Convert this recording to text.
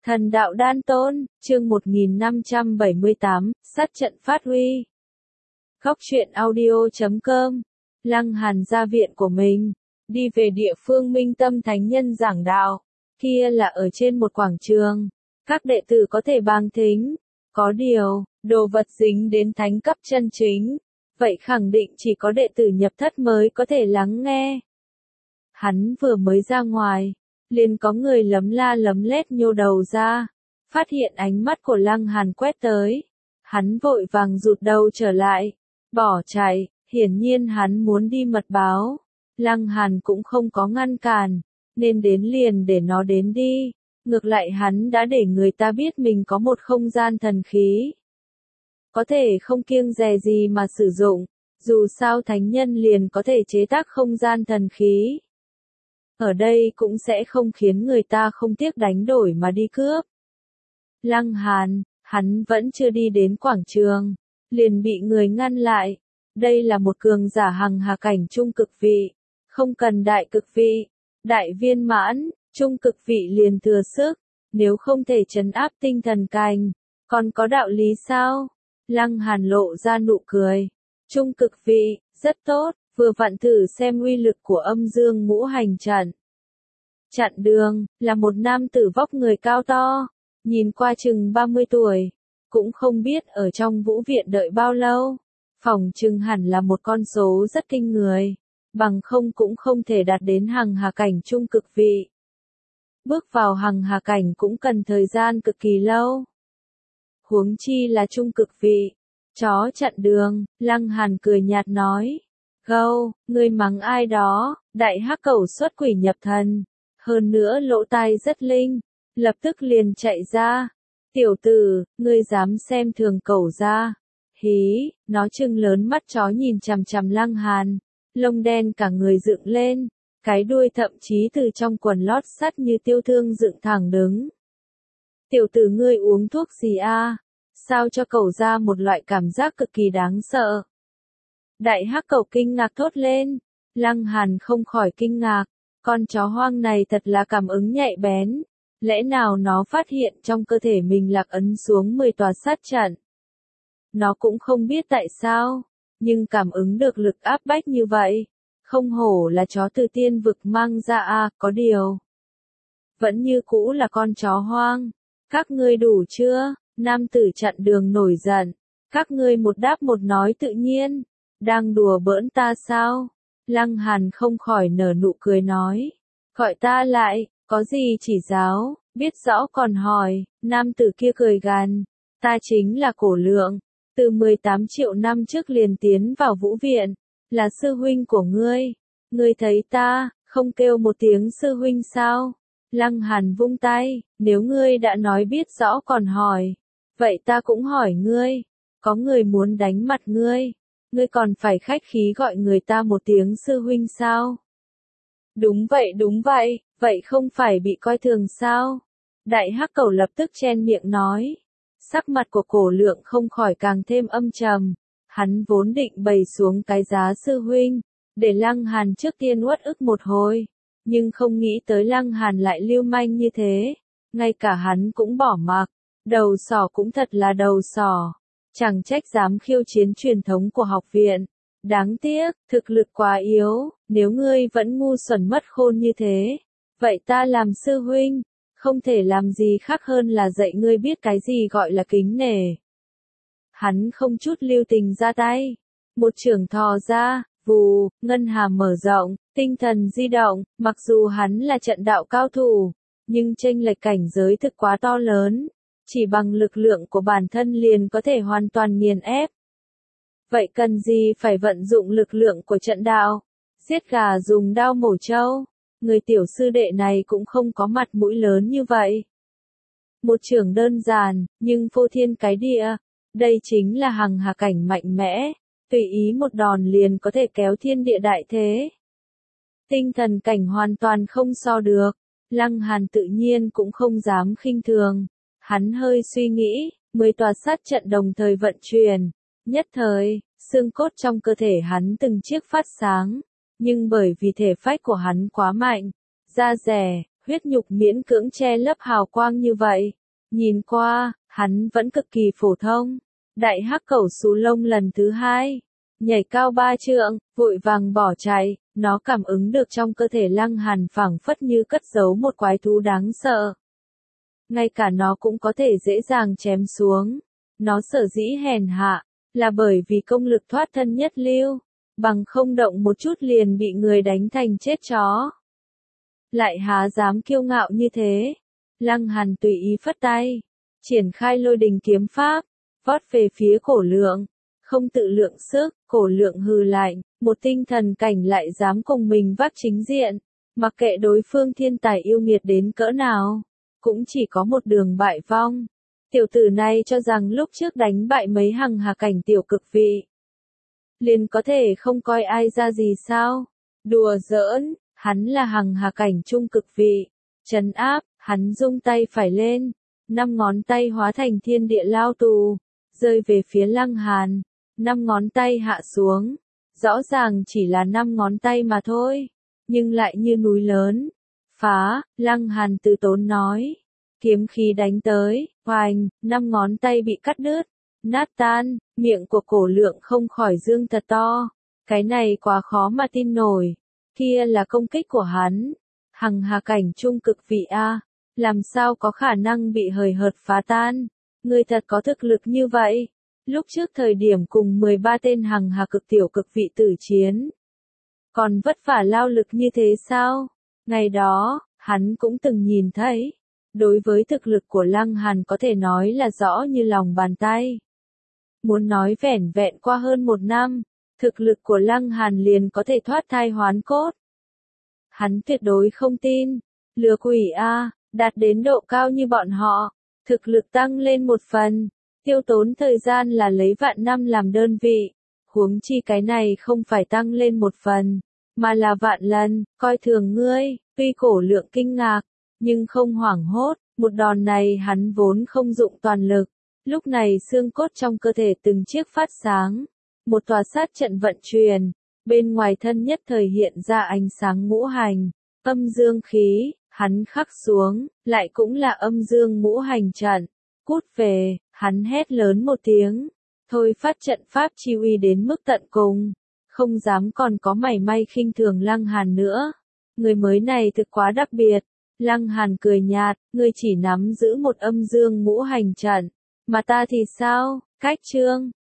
Thần đạo đan tôn, chương 1578, sát trận phát huy. Góc truyện audio.com. Lăng Hàn ra viện của mình, đi về địa phương Minh Tâm Thánh Nhân giảng đạo. Kia là ở trên một quảng trường, các đệ tử có thể bàng thính. Có điều, đồ vật dính đến thánh cấp chân chính, vậy khẳng định chỉ có đệ tử nhập thất mới có thể lắng nghe. Hắn vừa mới ra ngoài, liền có người lấm la lấm lét nhô đầu ra, phát hiện ánh mắt của Lăng Hàn quét tới. Hắn vội vàng rụt đầu trở lại, bỏ chạy, hiển nhiên hắn muốn đi mật báo. Lăng Hàn cũng không có ngăn cản, nên đến liền để nó đến đi. Ngược lại hắn đã để người ta biết mình có một không gian thần khí. Có thể không kiêng dè gì mà sử dụng, dù sao thánh nhân liền có thể chế tác không gian thần khí. Ở đây cũng sẽ không khiến người ta không tiếc đánh đổi mà đi cướp. Lăng Hàn, hắn vẫn chưa đi đến quảng trường, liền bị người ngăn lại. Đây là một cường giả hằng hà cảnh trung cực vị, không cần đại cực vị, đại viên mãn, trung cực vị liền thừa sức, nếu không thể trấn áp tinh thần cảnh, còn có đạo lý sao? Lăng Hàn lộ ra nụ cười, trung cực vị, rất tốt, vừa vặn thử xem uy lực của âm dương ngũ hành trận. Chặn đường, là một nam tử vóc người cao to, nhìn qua chừng 30 tuổi, cũng không biết ở trong vũ viện đợi bao lâu, phỏng chừng hẳn là một con số rất kinh người, bằng không cũng không thể đạt đến hằng hà cảnh trung cực vị. Bước vào hằng hà cảnh cũng cần thời gian cực kỳ lâu. Huống chi là trung cực vị. Chó chặn đường, Lăng Hàn cười nhạt nói. Gâu, ngươi mắng ai đó, đại hắc cẩu xuất quỷ nhập thần. Hơn nữa lỗ tai rất linh, lập tức liền chạy ra. Tiểu tử, ngươi dám xem thường cẩu ra. Hí, nó trừng lớn mắt chó nhìn chằm chằm Lăng Hàn, lông đen cả người dựng lên, cái đuôi thậm chí từ trong quần lót sắt như tiêu thương dựng thẳng đứng. Tiểu tử ngươi uống thuốc gì a? Sao cho cẩu ra một loại cảm giác cực kỳ đáng sợ. Đại hắc cẩu kinh ngạc thốt lên, Lăng Hàn không khỏi kinh ngạc, con chó hoang này thật là cảm ứng nhạy bén, lẽ nào nó phát hiện trong cơ thể mình lạc ấn xuống 10 tòa sát trận. Nó cũng không biết tại sao, nhưng cảm ứng được lực áp bách như vậy, không hổ là chó từ tiên vực mang ra a, có điều. Vẫn như cũ là con chó hoang, các ngươi đủ chưa? Nam tử chặn đường nổi giận, các ngươi một đáp một nói tự nhiên, đang đùa bỡn ta sao? Lăng Hàn không khỏi nở nụ cười nói, gọi ta lại, có gì chỉ giáo, biết rõ còn hỏi. Nam tử kia cười gằn, ta chính là Cổ Lượng, từ 18 triệu năm trước liền tiến vào vũ viện, là sư huynh của ngươi. Ngươi thấy ta, không kêu một tiếng sư huynh sao? Lăng Hàn vung tay, nếu ngươi đã nói biết rõ còn hỏi, vậy ta cũng hỏi ngươi, có người muốn đánh mặt ngươi, ngươi còn phải khách khí gọi người ta một tiếng sư huynh sao? Đúng vậy, vậy không phải bị coi thường sao? Đại hắc cẩu lập tức chen miệng nói. Sắc mặt của Cổ Lượng không khỏi càng thêm âm trầm, hắn vốn định bày xuống cái giá sư huynh, để Lăng Hàn trước tiên uất ức một hồi, nhưng không nghĩ tới Lăng Hàn lại lưu manh như thế, ngay cả hắn cũng bỏ mặc. Đầu sỏ cũng thật là đầu sỏ, chẳng trách dám khiêu chiến truyền thống của học viện. Đáng tiếc, thực lực quá yếu, nếu ngươi vẫn ngu xuẩn mất khôn như thế, vậy ta làm sư huynh, không thể làm gì khác hơn là dạy ngươi biết cái gì gọi là kính nể. Hắn không chút lưu tình ra tay, một chưởng thò ra, vù, ngân hàm mở rộng, tinh thần di động, mặc dù hắn là trận đạo cao thủ, nhưng chênh lệch cảnh giới thực quá to lớn. Chỉ bằng lực lượng của bản thân liền có thể hoàn toàn nghiền ép. Vậy cần gì phải vận dụng lực lượng của trận đạo? Giết gà dùng đao mổ trâu. Người tiểu sư đệ này cũng không có mặt mũi lớn như vậy. Một chưởng đơn giản, nhưng phô thiên cái địa. Đây chính là hằng hà cảnh mạnh mẽ. Tùy ý một đòn liền có thể kéo thiên địa đại thế. Tinh thần cảnh hoàn toàn không so được. Lăng Hàn tự nhiên cũng không dám khinh thường. Hắn hơi suy nghĩ, 10 tòa sát trận đồng thời vận chuyển, nhất thời, xương cốt trong cơ thể hắn từng chiếc phát sáng, nhưng bởi vì thể phách của hắn quá mạnh, da rẻ, huyết nhục miễn cưỡng che lấp hào quang như vậy. Nhìn qua, hắn vẫn cực kỳ phổ thông. Đại hắc cẩu xù lông lần thứ 2, nhảy cao 3 trượng, vội vàng bỏ chạy, nó cảm ứng được trong cơ thể Lăng Hàn phảng phất như cất giấu một quái thú đáng sợ. Ngay cả nó cũng có thể dễ dàng chém xuống. Nó sở dĩ hèn hạ, là bởi vì công lực thoát thân nhất lưu, bằng không động một chút liền bị người đánh thành chết chó. Lại há dám kiêu ngạo như thế. Lăng Hàn tùy ý phất tay, triển khai lôi đình kiếm pháp, vót về phía Cổ Lượng. Không tự lượng sức, Cổ Lượng hừ lạnh, một tinh thần cảnh lại dám cùng mình vác chính diện. Mặc kệ đối phương thiên tài yêu nghiệt đến cỡ nào, cũng chỉ có một đường bại vong. Tiểu tử này cho rằng lúc trước đánh bại mấy hằng hà cảnh tiểu cực vị, liền có thể không coi ai ra gì sao? Đùa giỡn, hắn là hằng hà cảnh trung cực vị. Trấn áp, hắn rung tay phải lên, 5 ngón tay hóa thành thiên địa lao tù, rơi về phía Lăng Hàn. 5 ngón tay hạ xuống, rõ ràng chỉ là 5 ngón tay mà thôi, nhưng lại như núi lớn. Phá, Lăng Hàn từ tốn nói. Kiếm khí đánh tới, oành, 5 ngón tay bị cắt đứt, nát tan, miệng của Cổ Lượng không khỏi dương thật to. Cái này quá khó mà tin nổi. Kia là công kích của hắn. Hằng hà cảnh trung cực vị A, làm sao có khả năng bị hời hợt phá tan. Người thật có thực lực như vậy. Lúc trước thời điểm cùng 13 tên hằng hà cực tiểu cực vị tử chiến, còn vất vả lao lực như thế sao? Ngày đó, hắn cũng từng nhìn thấy. Đối với thực lực của Lăng Hàn có thể nói là rõ như lòng bàn tay. Muốn nói vẻn vẹn qua hơn 1 năm, thực lực của Lăng Hàn liền có thể thoát thai hoán cốt. Hắn tuyệt đối không tin. Lừa quỷ A, đạt đến độ cao như bọn họ, thực lực tăng lên 1 phần, tiêu tốn thời gian là lấy vạn năm làm đơn vị. Huống chi cái này không phải tăng lên 1 phần, mà là vạn lần, coi thường ngươi. Tuy Cổ Lượng kinh ngạc, nhưng không hoảng hốt, một đòn này hắn vốn không dụng toàn lực. Lúc này xương cốt trong cơ thể từng chiếc phát sáng. Một tòa sát trận vận chuyển, bên ngoài thân nhất thời hiện ra ánh sáng ngũ hành, âm dương khí, hắn khắc xuống, lại cũng là âm dương ngũ hành trận. Cút về, hắn hét lớn một tiếng, thôi phát trận pháp chi uy đến mức tận cùng, không dám còn có mảy may khinh thường Lăng Hàn nữa. Người mới này thực quá đặc biệt. Lăng Hàn cười nhạt, ngươi chỉ nắm giữ một âm dương ngũ hành trận, mà ta thì sao? Cách chương